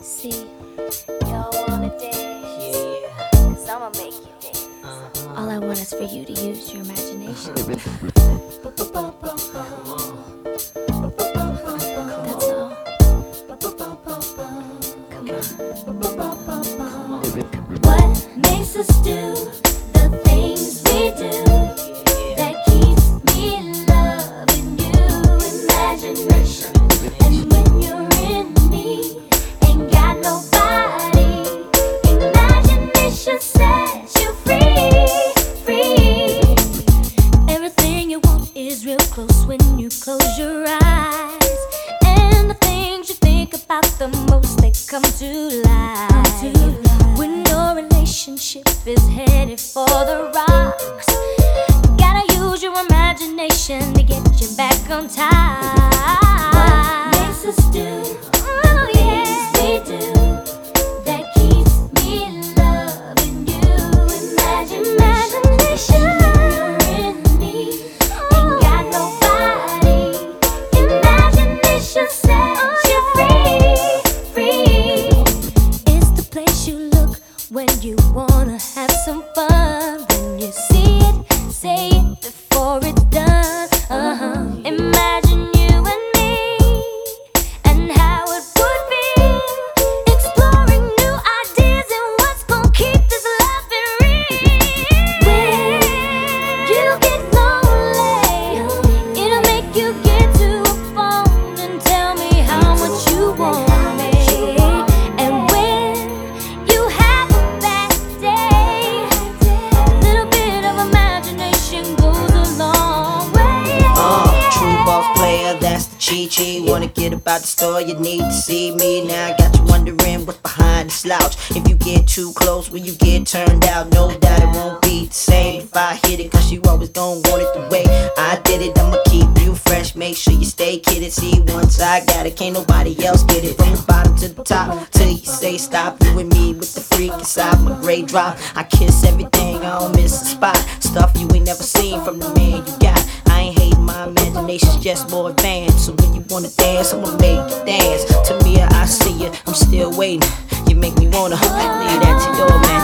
See, y'all wanna dance? Yeah. Cause I'ma make you dance. All I want is for you to use your imagination. That's all. Come on. What makes us do the things we do that keeps me loving you? Imagination. And when you're in me, ain't got nobody. Imagination sets you free, free. Everything you want is real close when you close your eyes. And the things you think about the most, they come to life. When your relationship is headed for the rocks, gotta use your imagination to get you back on top. What makes us do the things we do that keeps me loving you? Imagination. You're in me, ain't got nobody. Imagination sets you free, free. It's the place you look when you wanna have some fun. When you see it, say it before it's done. Imagine you and me and how it would feel, exploring new ideas and what's gonna keep this loving real. When you get lonely, it'll make you get to a phone and tell me how much you want me. And when you have a bad day, a little bit of imagination goes a long way. True boss player, that's the cheat sheet. Wanna get about the store, you need to see me. Now I got you wondering what's behind the slouch. If you get too close, will you get turned out? No doubt it won't be the same if I hit it, cause you always gon' want it the way I did it. I'ma keep you fresh, make sure you stay kidded. See, once I got it, can't nobody else get it. From the bottom to the top, till you say stop. You and me with the freak inside my gray drop. I kiss everything, I don't miss a spot. Stuff you ain't never seen from the man you got. I ain't hating, my imagination's just more advanced. So when you wanna dance, I'ma make you dance. To me, I see you, I'm still waiting. You make me wanna leave that to your man.